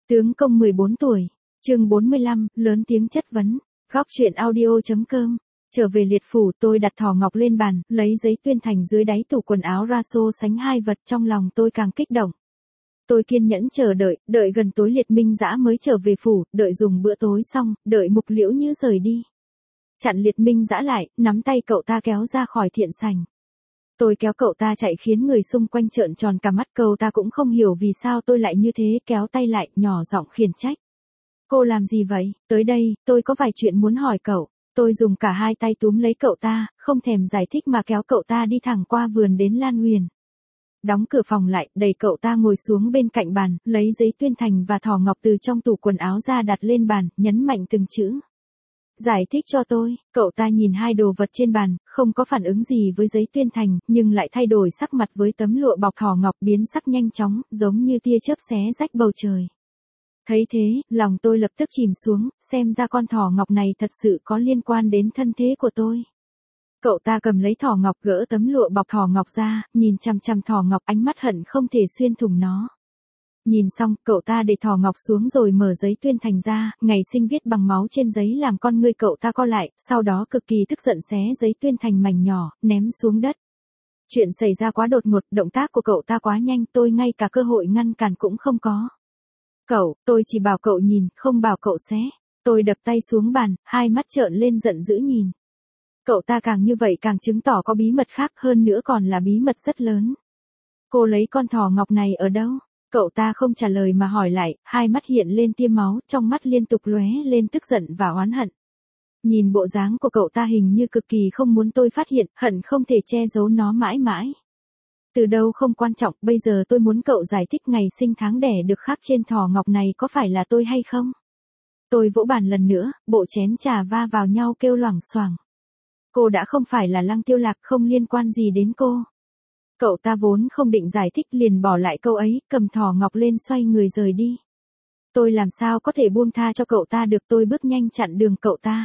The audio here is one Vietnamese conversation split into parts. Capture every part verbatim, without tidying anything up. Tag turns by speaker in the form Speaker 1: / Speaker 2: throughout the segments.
Speaker 1: Tướng công mười bốn tuổi, chương bốn mươi lăm, lớn tiếng chất vấn, góc chuyện audio.com. Trở về liệt phủ, tôi đặt thỏ ngọc lên bàn, lấy giấy tuyên thành dưới đáy tủ quần áo ra so sánh hai vật, trong lòng tôi càng kích động. Tôi kiên nhẫn chờ đợi, đợi gần tối Liệt Minh Dã mới trở về phủ, đợi dùng bữa tối xong, đợi Mục Liễu Như rời đi. Chặn Liệt Minh Dã lại, nắm tay cậu ta kéo ra khỏi thiện sảnh. Tôi kéo cậu ta chạy khiến người xung quanh trợn tròn cả mắt, cậu ta cũng không hiểu vì sao tôi lại như thế, kéo tay lại, nhỏ giọng khiển trách. Cô làm gì vậy? Tới đây, tôi có vài chuyện muốn hỏi cậu. Tôi dùng cả hai tay túm lấy cậu ta, không thèm giải thích mà kéo cậu ta đi thẳng qua vườn đến Lan Huyền. Đóng cửa phòng lại, đẩy cậu ta ngồi xuống bên cạnh bàn, lấy giấy tuyên thành và thỏ ngọc từ trong tủ quần áo ra đặt lên bàn, nhấn mạnh từng chữ. Giải thích cho tôi. Cậu ta nhìn hai đồ vật trên bàn, không có phản ứng gì với giấy tuyên thành, nhưng lại thay đổi sắc mặt với tấm lụa bọc thỏ ngọc, biến sắc nhanh chóng, giống như tia chớp xé rách bầu trời. Thấy thế, lòng tôi lập tức chìm xuống, xem ra con thỏ ngọc này thật sự có liên quan đến thân thế của tôi. Cậu ta cầm lấy thỏ ngọc, gỡ tấm lụa bọc thỏ ngọc ra, nhìn chằm chằm thỏ ngọc, ánh mắt hận không thể xuyên thủng nó. Nhìn xong, cậu ta để thỏ ngọc xuống rồi mở giấy tuyên thành ra, ngày sinh viết bằng máu trên giấy làm con ngươi cậu ta co lại, sau đó cực kỳ tức giận xé giấy tuyên thành mảnh nhỏ, ném xuống đất. Chuyện xảy ra quá đột ngột, động tác của cậu ta quá nhanh, tôi ngay cả cơ hội ngăn cản cũng không có. Cậu, tôi chỉ bảo cậu nhìn, không bảo cậu xé. Tôi đập tay xuống bàn, hai mắt trợn lên giận dữ nhìn. Cậu ta càng như vậy càng chứng tỏ có bí mật khác, hơn nữa còn là bí mật rất lớn. Cô lấy con thỏ ngọc này ở đâu? Cậu ta không trả lời mà hỏi lại, hai mắt hiện lên tia máu, trong mắt liên tục lóe lên tức giận và oán hận. Nhìn bộ dáng của cậu ta hình như cực kỳ không muốn tôi phát hiện, hận không thể che giấu nó mãi mãi. Từ đâu không quan trọng, bây giờ tôi muốn cậu giải thích ngày sinh tháng đẻ được khắc trên thỏ ngọc này có phải là tôi hay không? Tôi vỗ bàn lần nữa, bộ chén trà va vào nhau kêu loảng xoảng. Cô đã không phải là Lăng Tiêu Lạc, không liên quan gì đến cô. Cậu ta vốn không định giải thích, liền bỏ lại câu ấy, cầm thỏ ngọc lên xoay người rời đi. Tôi làm sao có thể buông tha cho cậu ta được, tôi bước nhanh chặn đường cậu ta.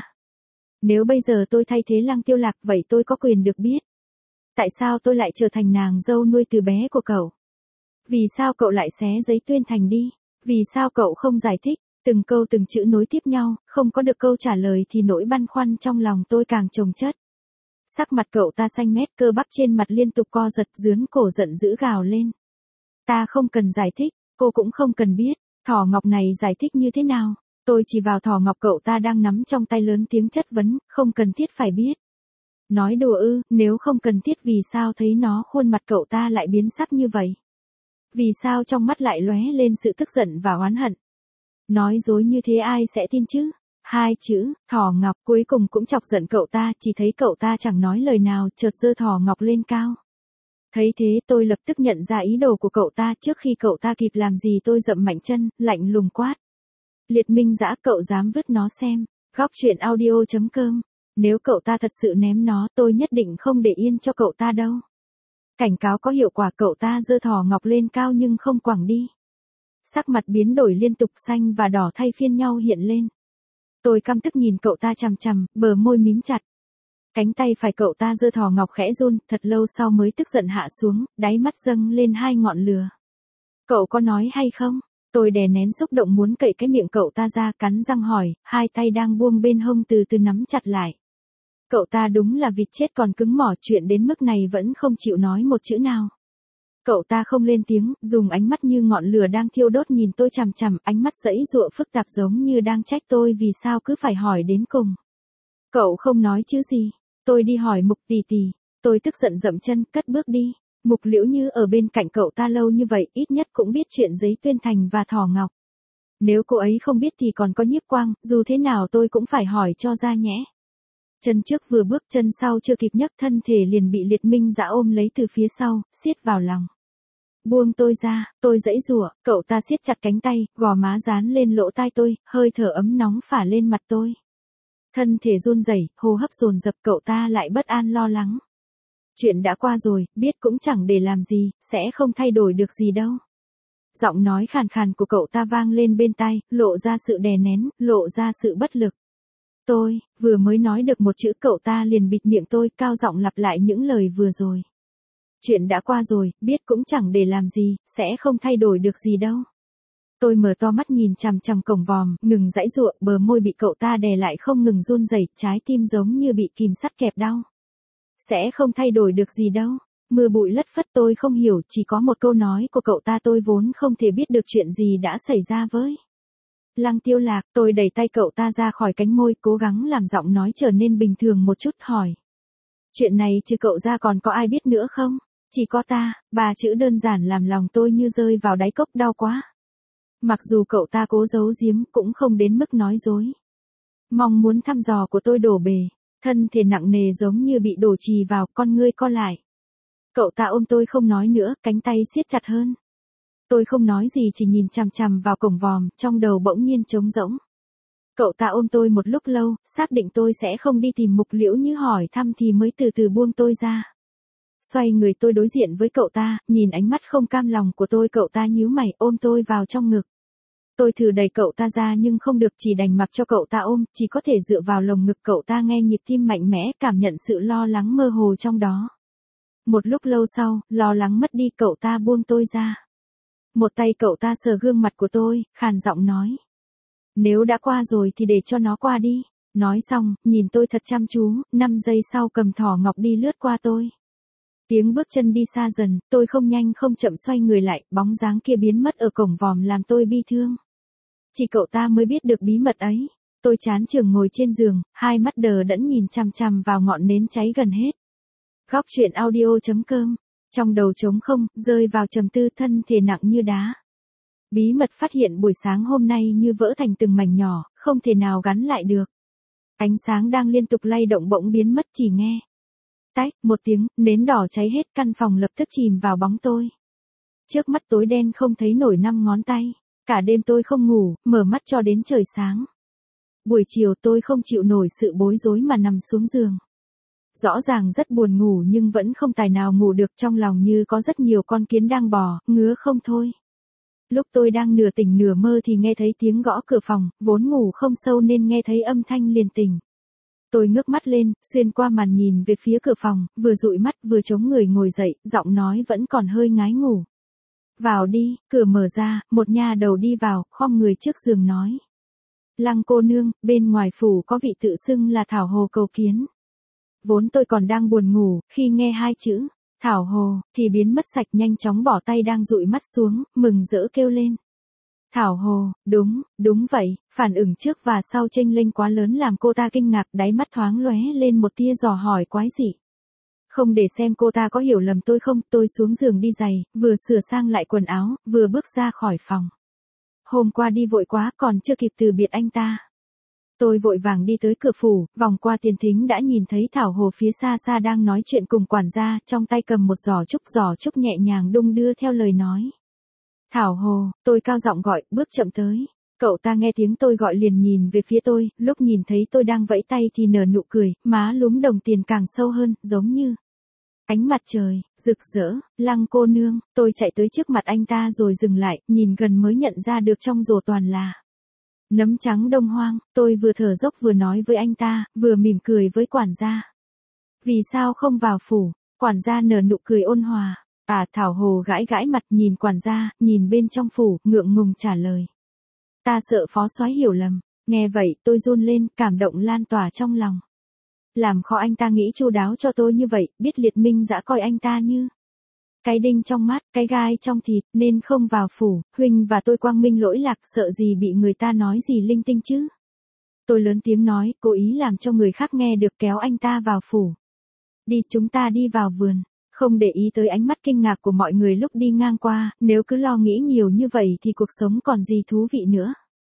Speaker 1: Nếu bây giờ tôi thay thế Lăng Tiêu Lạc, vậy tôi có quyền được biết. Tại sao tôi lại trở thành nàng dâu nuôi từ bé của cậu? Vì sao cậu lại xé giấy tuyên thành đi? Vì sao cậu không giải thích? Từng câu từng chữ nối tiếp nhau, không có được câu trả lời thì nỗi băn khoăn trong lòng tôi càng chồng chất. Sắc mặt cậu ta xanh mét, cơ bắp trên mặt liên tục co giật, dướn cổ giận dữ gào lên. Ta không cần giải thích, cô cũng không cần biết, thỏ ngọc này giải thích như thế nào? Tôi chỉ vào thỏ ngọc cậu ta đang nắm trong tay, lớn tiếng chất vấn, không cần thiết phải biết. Nói đùa ư? Nếu không cần thiết vì sao thấy nó khuôn mặt cậu ta lại biến sắc như vậy? Vì sao trong mắt lại lóe lên sự tức giận và oán hận? Nói dối như thế ai sẽ tin chứ? Hai chữ, thỏ ngọc, cuối cùng cũng chọc giận cậu ta, chỉ thấy cậu ta chẳng nói lời nào, chợt giơ thỏ ngọc lên cao. Thấy thế tôi lập tức nhận ra ý đồ của cậu ta, trước khi cậu ta kịp làm gì tôi dậm mạnh chân, lạnh lùng quát. Liệt Minh Dã, cậu dám vứt nó xem, góc chuyện audio.com. Nếu cậu ta thật sự ném nó, tôi nhất định không để yên cho cậu ta đâu. Cảnh cáo có hiệu quả, cậu ta giơ thỏ ngọc lên cao nhưng không quẳng đi. Sắc mặt biến đổi liên tục, xanh và đỏ thay phiên nhau hiện lên. Tôi căm tức nhìn cậu ta chằm chằm, bờ môi mím chặt. Cánh tay phải cậu ta giơ thỏ ngọc khẽ run, thật lâu sau mới tức giận hạ xuống, đáy mắt dâng lên hai ngọn lửa. Cậu có nói hay không? Tôi đè nén xúc động muốn cậy cái miệng cậu ta ra, cắn răng hỏi, hai tay đang buông bên hông từ từ nắm chặt lại. Cậu ta đúng là vịt chết còn cứng mỏ, chuyện đến mức này vẫn không chịu nói một chữ nào. Cậu ta không lên tiếng, dùng ánh mắt như ngọn lửa đang thiêu đốt nhìn tôi chằm chằm, ánh mắt giãy giụa phức tạp giống như đang trách tôi vì sao cứ phải hỏi đến cùng. Cậu không nói chứ gì? Tôi đi hỏi Mục tỷ tỷ. Tôi tức giận dậm chân, cất bước đi. Mục Liễu Như ở bên cạnh cậu ta lâu như vậy, ít nhất cũng biết chuyện giấy tuyên thành và thỏ ngọc. Nếu cô ấy không biết thì còn có Nhiếp Quang, dù thế nào tôi cũng phải hỏi cho ra nhẽ. Chân trước vừa bước, chân sau chưa kịp nhấc, thân thể liền bị Liệt Minh Dã ôm lấy từ phía sau, siết vào lòng. Buông tôi ra, tôi giãy giụa, cậu ta siết chặt cánh tay, gò má dán lên lỗ tai tôi, hơi thở ấm nóng phả lên mặt tôi. Thân thể run rẩy, hô hấp dồn dập, cậu ta lại bất an lo lắng. Chuyện đã qua rồi, biết cũng chẳng để làm gì, sẽ không thay đổi được gì đâu. Giọng nói khàn khàn của cậu ta vang lên bên tai, lộ ra sự đè nén, lộ ra sự bất lực. Tôi, vừa mới nói được một chữ cậu ta liền bịt miệng tôi, cao giọng lặp lại những lời vừa rồi. Chuyện đã qua rồi, biết cũng chẳng để làm gì, sẽ không thay đổi được gì đâu. Tôi mở to mắt nhìn chằm chằm cổng vòm, ngừng giãy giụa, bờ môi bị cậu ta đè lại không ngừng run rẩy, trái tim giống như bị kìm sắt kẹp đau. Sẽ không thay đổi được gì đâu. Mưa bụi lất phất, tôi không hiểu, chỉ có một câu nói của cậu ta tôi vốn không thể biết được chuyện gì đã xảy ra với Lăng Tiêu Lạc. Tôi đẩy tay cậu ta ra khỏi cánh môi, cố gắng làm giọng nói trở nên bình thường một chút, hỏi. Chuyện này trừ cậu ra còn có ai biết nữa không? Chỉ có ta. Ba chữ đơn giản làm lòng tôi như rơi vào đáy cốc, đau quá. Mặc dù cậu ta cố giấu giếm cũng không đến mức nói dối. Mong muốn thăm dò của tôi đổ bể, thân thể nặng nề giống như bị đổ chì vào, con ngươi co lại. Cậu ta ôm tôi không nói nữa, cánh tay siết chặt hơn. Tôi không nói gì, chỉ nhìn chằm chằm vào cổng vòm, trong đầu bỗng nhiên trống rỗng. Cậu ta ôm tôi một lúc lâu, xác định tôi sẽ không đi tìm Mục Liễu Như hỏi thăm thì mới từ từ buông tôi ra. Xoay người tôi đối diện với cậu ta, nhìn ánh mắt không cam lòng của tôi, cậu ta nhíu mày ôm tôi vào trong ngực. Tôi thử đẩy cậu ta ra nhưng không được, chỉ đành mặc cho cậu ta ôm, chỉ có thể dựa vào lồng ngực cậu ta nghe nhịp tim mạnh mẽ, cảm nhận sự lo lắng mơ hồ trong đó. Một lúc lâu sau, lo lắng mất đi, cậu ta buông tôi ra. Một tay cậu ta sờ gương mặt của tôi, khàn giọng nói. Nếu đã qua rồi thì để cho nó qua đi. Nói xong, nhìn tôi thật chăm chú, năm giây sau cầm thỏ ngọc đi lướt qua tôi. Tiếng bước chân đi xa dần, tôi không nhanh không chậm xoay người lại, bóng dáng kia biến mất ở cổng vòm làm tôi bi thương. Chỉ cậu ta mới biết được bí mật ấy. Tôi chán chường ngồi trên giường, hai mắt đờ đẫn nhìn chằm chằm vào ngọn nến cháy gần hết. Góc truyện audio chấm com. Trong đầu trống không, rơi vào trầm tư, thân thể nặng như đá. Bí mật phát hiện buổi sáng hôm nay như vỡ thành từng mảnh nhỏ, không thể nào gắn lại được. Ánh sáng đang liên tục lay động bỗng biến mất, chỉ nghe. Tách, một tiếng, nến đỏ cháy hết, căn phòng lập tức chìm vào bóng tôi. Trước mắt tối đen không thấy nổi năm ngón tay. Cả đêm tôi không ngủ, mở mắt cho đến trời sáng. Buổi chiều tôi không chịu nổi sự bối rối mà nằm xuống giường. Rõ ràng rất buồn ngủ nhưng vẫn không tài nào ngủ được, trong lòng như có rất nhiều con kiến đang bò, ngứa không thôi. Lúc tôi đang nửa tỉnh nửa mơ thì nghe thấy tiếng gõ cửa phòng, vốn ngủ không sâu nên nghe thấy âm thanh liền tỉnh. Tôi ngước mắt lên, xuyên qua màn nhìn về phía cửa phòng, vừa dụi mắt vừa chống người ngồi dậy, giọng nói vẫn còn hơi ngái ngủ. Vào đi. Cửa mở ra, một nha đầu đi vào, khom người trước giường nói. Lăng cô nương, bên ngoài phủ có vị tự xưng là Thảo Hồ cầu kiến. Vốn tôi còn đang buồn ngủ, khi nghe hai chữ Thảo Hồ thì biến mất sạch, nhanh chóng bỏ tay đang dụi mắt xuống, mừng rỡ kêu lên. Thảo Hồ, đúng, đúng vậy. Phản ứng trước và sau chênh lệch quá lớn làm cô ta kinh ngạc, đáy mắt thoáng lóe lên một tia dò hỏi quái dị. Không để xem cô ta có hiểu lầm tôi không, tôi xuống giường đi giày, vừa sửa sang lại quần áo, vừa bước ra khỏi phòng. Hôm qua đi vội quá, còn chưa kịp từ biệt anh ta. Tôi vội vàng đi tới cửa phủ, vòng qua tiền thính đã nhìn thấy Thảo Hồ phía xa xa đang nói chuyện cùng quản gia, trong tay cầm một giỏ trúc, giỏ trúc nhẹ nhàng đung đưa theo lời nói. Thảo Hồ, tôi cao giọng gọi, bước chậm tới. Cậu ta nghe tiếng tôi gọi liền nhìn về phía tôi, lúc nhìn thấy tôi đang vẫy tay thì nở nụ cười, má lúm đồng tiền càng sâu hơn, giống như ánh mặt trời, rực rỡ. Lăng cô nương. Tôi chạy tới trước mặt anh ta rồi dừng lại, nhìn gần mới nhận ra được trong rổ toàn là nấm trắng đông hoang. Tôi vừa thở dốc vừa nói với anh ta, vừa mỉm cười với quản gia. Vì sao không vào phủ? Quản gia nở nụ cười ôn hòa. À, Thảo Hồ gãi gãi mặt nhìn quản gia, nhìn bên trong phủ, ngượng ngùng trả lời. Ta sợ phó soái hiểu lầm. Nghe vậy, tôi run lên, cảm động lan tỏa trong lòng. Làm khó anh ta nghĩ chu đáo cho tôi như vậy, biết Liệt Minh Dã coi anh ta như cái đinh trong mắt, cái gai trong thịt, nên không vào phủ. Huynh và tôi quang minh lỗi lạc, sợ gì bị người ta nói gì linh tinh chứ. Tôi lớn tiếng nói, cố ý làm cho người khác nghe được, kéo anh ta vào phủ. Đi, chúng ta đi vào vườn. Không để ý tới ánh mắt kinh ngạc của mọi người lúc đi ngang qua, nếu cứ lo nghĩ nhiều như vậy thì cuộc sống còn gì thú vị nữa.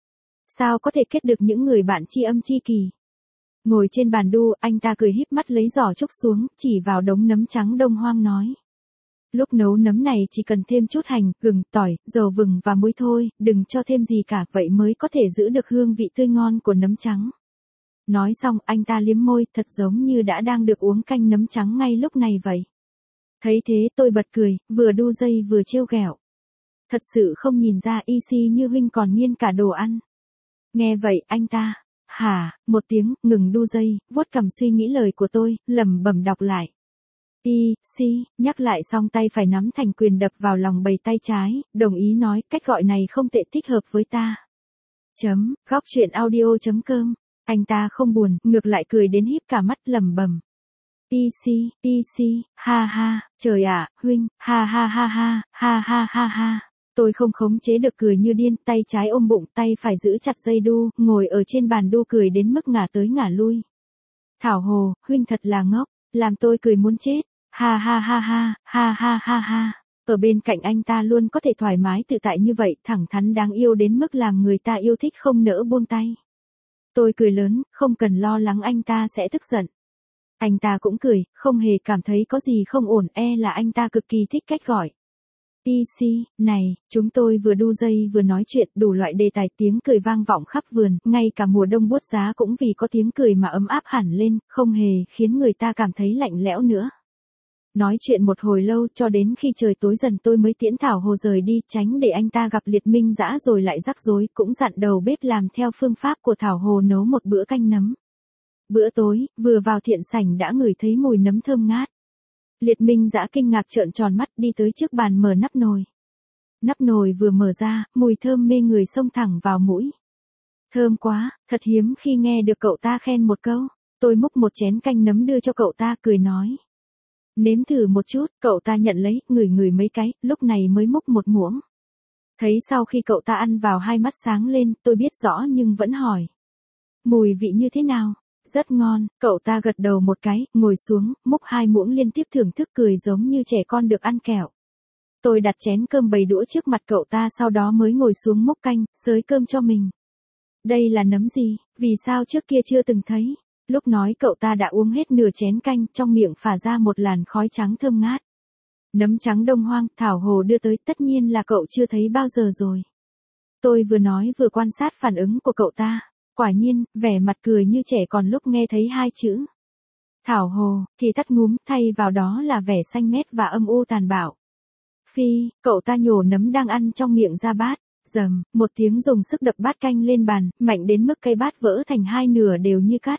Speaker 1: Sao có thể kết được những người bạn tri âm tri kỷ. Ngồi trên bàn đu, anh ta cười híp mắt lấy giỏ trúc xuống, chỉ vào đống nấm trắng đông hoang nói. Lúc nấu nấm này chỉ cần thêm chút hành, gừng, tỏi, dầu vừng và muối thôi, đừng cho thêm gì cả, vậy mới có thể giữ được hương vị tươi ngon của nấm trắng. Nói xong, anh ta liếm môi, thật giống như đã đang được uống canh nấm trắng ngay lúc này vậy. Thấy thế tôi bật cười, vừa đu dây vừa trêu ghẹo. Thật sự không nhìn ra y si như huynh còn nghiên cả đồ ăn. Nghe vậy, anh ta, hả, một tiếng, ngừng đu dây, vuốt cằm suy nghĩ lời của tôi, lẩm bẩm đọc lại. Y, si, nhắc lại xong tay phải nắm thành quyền đập vào lòng bầy tay trái, đồng ý nói, cách gọi này không tệ, thích hợp với ta. Chấm, góc chuyện audio chấm com. Anh ta không buồn, ngược lại cười đến híp cả mắt lẩm bẩm. Y si, y si, ha ha, trời ạ, huynh, ha ha ha ha, ha ha ha ha. Tôi không khống chế được cười như điên, tay trái ôm bụng, tay phải giữ chặt dây đu, ngồi ở trên bàn đu cười đến mức ngả tới ngả lui. Thảo Hồ, huynh thật là ngốc, làm tôi cười muốn chết. Ha ha ha ha, ha ha ha ha. Ở bên cạnh anh ta luôn có thể thoải mái tự tại như vậy, thẳng thắn đáng yêu đến mức làm người ta yêu thích không nỡ buông tay. Tôi cười lớn, không cần lo lắng anh ta sẽ tức giận. Anh ta cũng cười, không hề cảm thấy có gì không ổn, e là anh ta cực kỳ thích cách gọi. Y si, này, chúng tôi vừa đu dây vừa nói chuyện, đủ loại đề tài, tiếng cười vang vọng khắp vườn, ngay cả mùa đông buốt giá cũng vì có tiếng cười mà ấm áp hẳn lên, không hề khiến người ta cảm thấy lạnh lẽo nữa. Nói chuyện một hồi lâu cho đến khi trời tối dần tôi mới tiễn Thảo Hồ rời đi, tránh để anh ta gặp Liệt Minh Dã rồi lại rắc rối, cũng dặn đầu bếp làm theo phương pháp của Thảo Hồ nấu một bữa canh nấm. Bữa tối, vừa vào thiện sảnh đã ngửi thấy mùi nấm thơm ngát. Liệt Minh Dã kinh ngạc trợn tròn mắt đi tới trước bàn mở nắp nồi. Nắp nồi vừa mở ra, mùi thơm mê người xông thẳng vào mũi. Thơm quá, thật hiếm khi nghe được cậu ta khen một câu. Tôi múc một chén canh nấm đưa cho cậu ta cười nói. Nếm thử một chút, cậu ta nhận lấy, ngửi ngửi mấy cái, lúc này mới múc một muỗng. Thấy sau khi cậu ta ăn vào hai mắt sáng lên, tôi biết rõ nhưng vẫn hỏi. Mùi vị như thế nào? Rất ngon, cậu ta gật đầu một cái, ngồi xuống, múc hai muỗng liên tiếp thưởng thức cười giống như trẻ con được ăn kẹo. Tôi đặt chén cơm bầy đũa trước mặt cậu ta sau đó mới ngồi xuống múc canh, xới cơm cho mình. Đây là nấm gì, vì sao trước kia chưa từng thấy? Lúc nói cậu ta đã uống hết nửa chén canh, trong miệng phả ra một làn khói trắng thơm ngát. Nấm trắng Đông Hoang, Thảo Hồ đưa tới, tất nhiên là cậu chưa thấy bao giờ rồi. Tôi vừa nói vừa quan sát phản ứng của cậu ta. Quả nhiên, vẻ mặt cười như trẻ còn lúc nghe thấy hai chữ. Thảo Hồ, thì tắt ngúm, thay vào đó là vẻ xanh mét và âm u tàn bạo. Phi, cậu ta nhổ nấm đang ăn trong miệng ra bát. Dầm, một tiếng dùng sức đập bát canh lên bàn, mạnh đến mức cây bát vỡ thành hai nửa đều như cắt.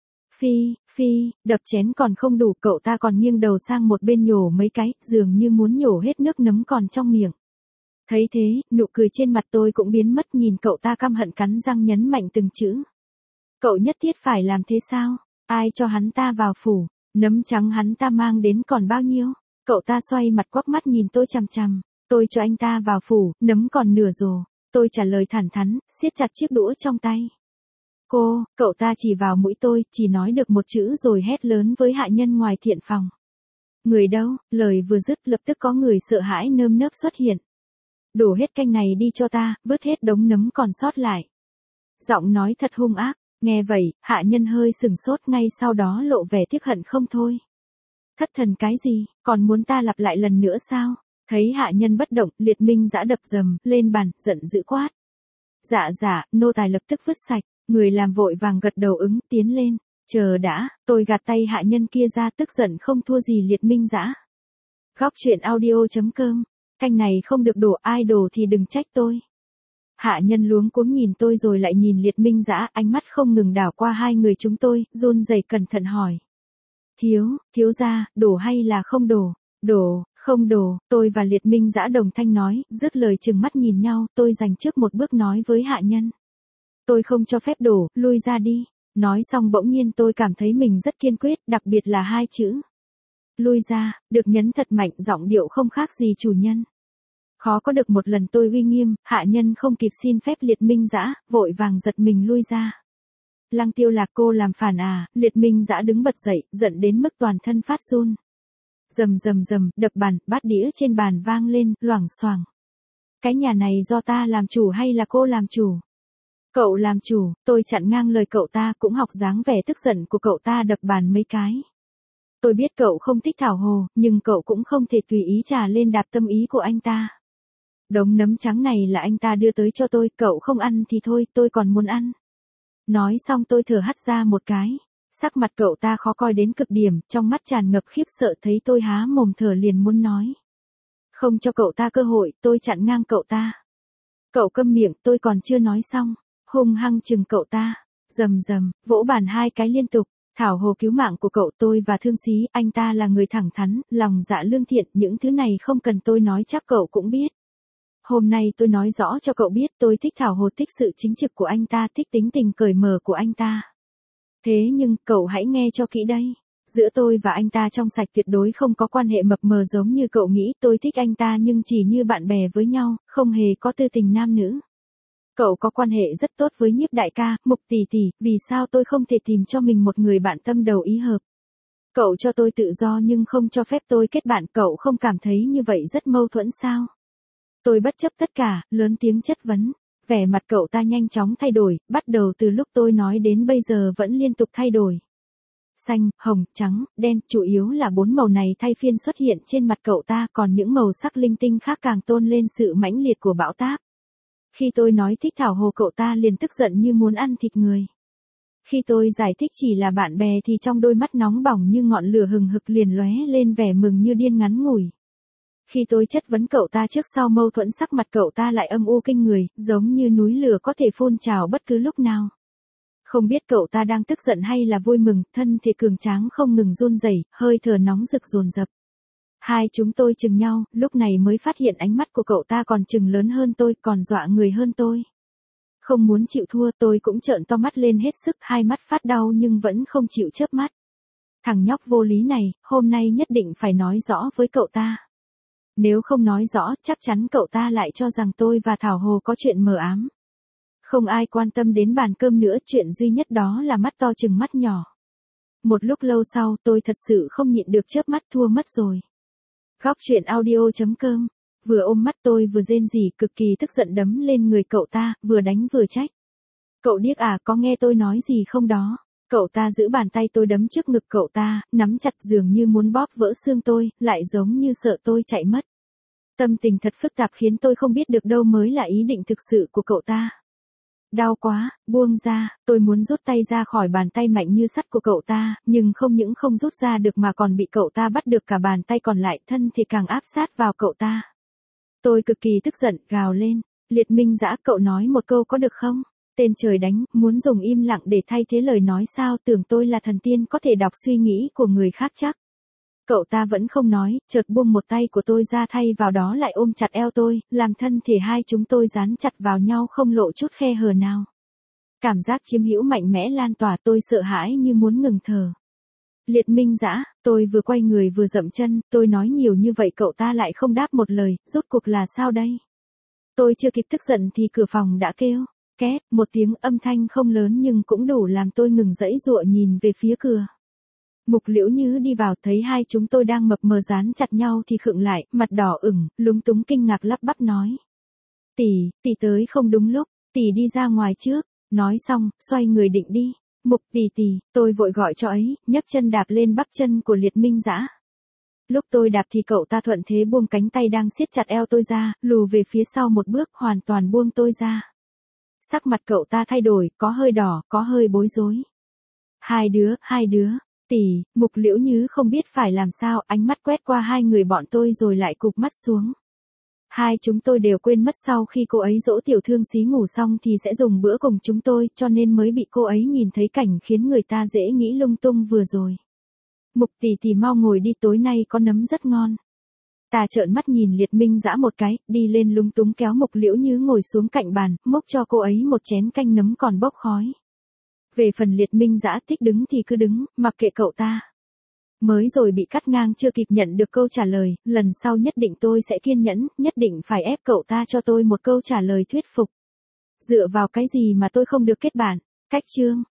Speaker 1: Phi, phi, đập chén còn không đủ, cậu ta còn nghiêng đầu sang một bên nhổ mấy cái, dường như muốn nhổ hết nước nấm còn trong miệng. Thấy thế, nụ cười trên mặt tôi cũng biến mất, nhìn cậu ta căm hận cắn răng nhấn mạnh từng chữ. Cậu nhất thiết phải làm thế sao? Ai cho hắn ta vào phủ? Nấm trắng hắn ta mang đến còn bao nhiêu? Cậu ta xoay mặt quắc mắt nhìn tôi chằm chằm. Tôi cho anh ta vào phủ, nấm còn nửa rổ. Tôi trả lời thẳng thắn, siết chặt chiếc đũa trong tay. Cô, cậu ta chỉ vào mũi tôi, chỉ nói được một chữ rồi hét lớn với hạ nhân ngoài thiện phòng. Người đâu? Lời vừa dứt lập tức có người sợ hãi nơm nớp xuất hiện. Đổ hết canh này đi cho ta, vớt hết đống nấm còn sót lại. Giọng nói thật hung ác, nghe vậy, hạ nhân hơi sừng sốt, ngay sau đó lộ vẻ tiếc hận không thôi. Thất thần cái gì, còn muốn ta lặp lại lần nữa sao? Thấy hạ nhân bất động, Liệt Minh Dã đập dầm lên bàn, giận dữ quát. Dạ dạ, nô tài lập tức vứt sạch, người làm vội vàng gật đầu ứng, tiến lên. Chờ đã, tôi gạt tay hạ nhân kia ra, tức giận không thua gì Liệt Minh Dã. Góc chuyện audio chấm com. Canh này không được đổ, ai đổ thì đừng trách tôi. Hạ nhân luống cuống nhìn tôi rồi lại nhìn Liệt Minh Dã, ánh mắt không ngừng đảo qua hai người chúng tôi, run rẩy cẩn thận hỏi. Thiếu, thiếu gia, đổ hay là không đổ? Đổ, không đổ, tôi và Liệt Minh Dã đồng thanh nói, dứt lời chừng mắt nhìn nhau, tôi giành trước một bước nói với hạ nhân. Tôi không cho phép đổ, lui ra đi. Nói xong bỗng nhiên tôi cảm thấy mình rất kiên quyết, đặc biệt là hai chữ. Lui ra, được nhấn thật mạnh, giọng điệu không khác gì chủ nhân. Khó có được một lần tôi uy nghiêm, hạ nhân không kịp xin phép Liệt Minh Dã, vội vàng giật mình lui ra. Lăng Tiêu Lạc, cô làm phản à? Liệt Minh Dã đứng bật dậy, giận đến mức toàn thân phát run. Rầm rầm rầm, đập bàn, bát đĩa trên bàn vang lên, loảng xoảng. Cái nhà này do ta làm chủ hay là cô làm chủ? Cậu làm chủ, tôi chặn ngang lời cậu ta, cũng học dáng vẻ tức giận của cậu ta đập bàn mấy cái. Tôi biết cậu không thích Thảo Hồ, nhưng cậu cũng không thể tùy ý trả lên đạp tâm ý của anh ta. Đống nấm trắng này là anh ta đưa tới cho tôi, cậu không ăn thì thôi, tôi còn muốn ăn. Nói xong tôi thở hắt ra một cái. Sắc mặt cậu ta khó coi đến cực điểm, trong mắt tràn ngập khiếp sợ, thấy tôi há mồm thở liền muốn nói. Không cho cậu ta cơ hội, tôi chặn ngang cậu ta. Cậu câm miệng, tôi còn chưa nói xong. Hung hăng chừng cậu ta. Rầm rầm, vỗ bàn hai cái liên tục. Thảo Hồ cứu mạng của cậu tôi và Thương Xí, anh ta là người thẳng thắn, lòng dạ lương thiện, những thứ này không cần tôi nói chắc cậu cũng biết. Hôm nay tôi nói rõ cho cậu biết tôi thích Thảo Hồ, thích sự chính trực của anh ta, thích tính tình cởi mở của anh ta. Thế nhưng, cậu hãy nghe cho kỹ đây. Giữa tôi và anh ta trong sạch, tuyệt đối không có quan hệ mập mờ giống như cậu nghĩ. Tôi thích anh ta nhưng chỉ như bạn bè với nhau, không hề có tư tình nam nữ. Cậu có quan hệ rất tốt với Nhiếp đại ca, Mục tỷ tỷ, vì sao tôi không thể tìm cho mình một người bạn tâm đầu ý hợp? Cậu cho tôi tự do nhưng không cho phép tôi kết bạn, cậu không cảm thấy như vậy rất mâu thuẫn sao? Tôi bất chấp tất cả, lớn tiếng chất vấn. Vẻ mặt cậu ta nhanh chóng thay đổi, bắt đầu từ lúc tôi nói đến bây giờ vẫn liên tục thay đổi. Xanh, hồng, trắng, đen, chủ yếu là bốn màu này thay phiên xuất hiện trên mặt cậu ta, còn những màu sắc linh tinh khác càng tôn lên sự mãnh liệt của bão táp. Khi tôi nói thích Thảo Hồ, cậu ta liền tức giận như muốn ăn thịt người. Khi tôi giải thích chỉ là bạn bè thì trong đôi mắt nóng bỏng như ngọn lửa hừng hực liền lóe lên vẻ mừng như điên ngắn ngủi. Khi tôi chất vấn cậu ta trước sau mâu thuẫn, sắc mặt cậu ta lại âm u kinh người, giống như núi lửa có thể phun trào bất cứ lúc nào. Không biết cậu ta đang tức giận hay là vui mừng, thân thể cường tráng không ngừng run rẩy, hơi thở nóng rực dồn dập. Hai chúng tôi chừng nhau, lúc này mới phát hiện ánh mắt của cậu ta còn chừng lớn hơn tôi, còn dọa người hơn tôi. Không muốn chịu thua, tôi cũng trợn to mắt lên hết sức, hai mắt phát đau nhưng vẫn không chịu chớp mắt. Thằng nhóc vô lý này, hôm nay nhất định phải nói rõ với cậu ta. Nếu không nói rõ, chắc chắn cậu ta lại cho rằng tôi và Thảo Hồ có chuyện mờ ám. Không ai quan tâm đến bàn cơm nữa, chuyện duy nhất đó là mắt to chừng mắt nhỏ. Một lúc lâu sau, tôi thật sự không nhịn được chớp mắt, thua mất rồi. Góc truyện audio chấm com, vừa ôm mắt tôi vừa rên rỉ, cực kỳ tức giận đấm lên người cậu ta, vừa đánh vừa trách. Cậu điếc à, có nghe tôi nói gì không đó? Cậu ta giữ bàn tay tôi đấm trước ngực cậu ta, nắm chặt dường như muốn bóp vỡ xương tôi, lại giống như sợ tôi chạy mất. Tâm tình thật phức tạp khiến tôi không biết được đâu mới là ý định thực sự của cậu ta. Đau quá, buông ra, tôi muốn rút tay ra khỏi bàn tay mạnh như sắt của cậu ta, nhưng không những không rút ra được mà còn bị cậu ta bắt được cả bàn tay còn lại, thân thì càng áp sát vào cậu ta. Tôi cực kỳ tức giận, gào lên, Liệt Minh Dã, cậu nói một câu có được không? Tên trời đánh, muốn dùng im lặng để thay thế lời nói sao, tưởng tôi là thần tiên có thể đọc suy nghĩ của người khác chắc. Cậu ta vẫn không nói, chợt buông một tay của tôi ra, thay vào đó lại ôm chặt eo tôi, làm thân thể hai chúng tôi dán chặt vào nhau không lộ chút khe hở nào. Cảm giác chiếm hữu mạnh mẽ lan tỏa, tôi sợ hãi như muốn ngừng thở. Liệt Minh Dã, tôi vừa quay người vừa dậm chân, tôi nói nhiều như vậy cậu ta lại không đáp một lời, rốt cuộc là sao đây? Tôi chưa kịp tức giận thì cửa phòng đã kêu, két, một tiếng, âm thanh không lớn nhưng cũng đủ làm tôi ngừng dãy dụa nhìn về phía cửa. Mục Liễu Như đi vào, thấy hai chúng tôi đang mập mờ dán chặt nhau thì khựng lại, mặt đỏ ửng, lúng túng kinh ngạc lắp bắp nói. Tỷ, tỷ tới không đúng lúc, tỷ đi ra ngoài trước, nói xong, xoay người định đi. Mục tỷ tỷ, tôi vội gọi cho ấy, nhấc chân đạp lên bắp chân của Liệt Minh Dã. Lúc tôi đạp thì cậu ta thuận thế buông cánh tay đang siết chặt eo tôi ra, lùi về phía sau một bước, hoàn toàn buông tôi ra. Sắc mặt cậu ta thay đổi, có hơi đỏ, có hơi bối rối. Hai đứa, hai đứa. Tỷ, Mục Liễu Như không biết phải làm sao, ánh mắt quét qua hai người bọn tôi rồi lại cụp mắt xuống. Hai chúng tôi đều quên mất sau khi cô ấy dỗ tiểu Thương Xí ngủ xong thì sẽ dùng bữa cùng chúng tôi, cho nên mới bị cô ấy nhìn thấy cảnh khiến người ta dễ nghĩ lung tung vừa rồi. Mục tỷ tỷ mau ngồi đi, tối nay có nấm rất ngon. Ta trợn mắt nhìn Liệt Minh Dã một cái, đi lên lung túng kéo Mục Liễu Như ngồi xuống cạnh bàn, múc cho cô ấy một chén canh nấm còn bốc khói. Về phần Liệt Minh Dã thích đứng thì cứ đứng, mặc kệ cậu ta. Mới rồi bị cắt ngang chưa kịp nhận được câu trả lời, lần sau nhất định tôi sẽ kiên nhẫn, nhất định phải ép cậu ta cho tôi một câu trả lời thuyết phục. Dựa vào cái gì mà tôi không được kết bạn? Cách chương.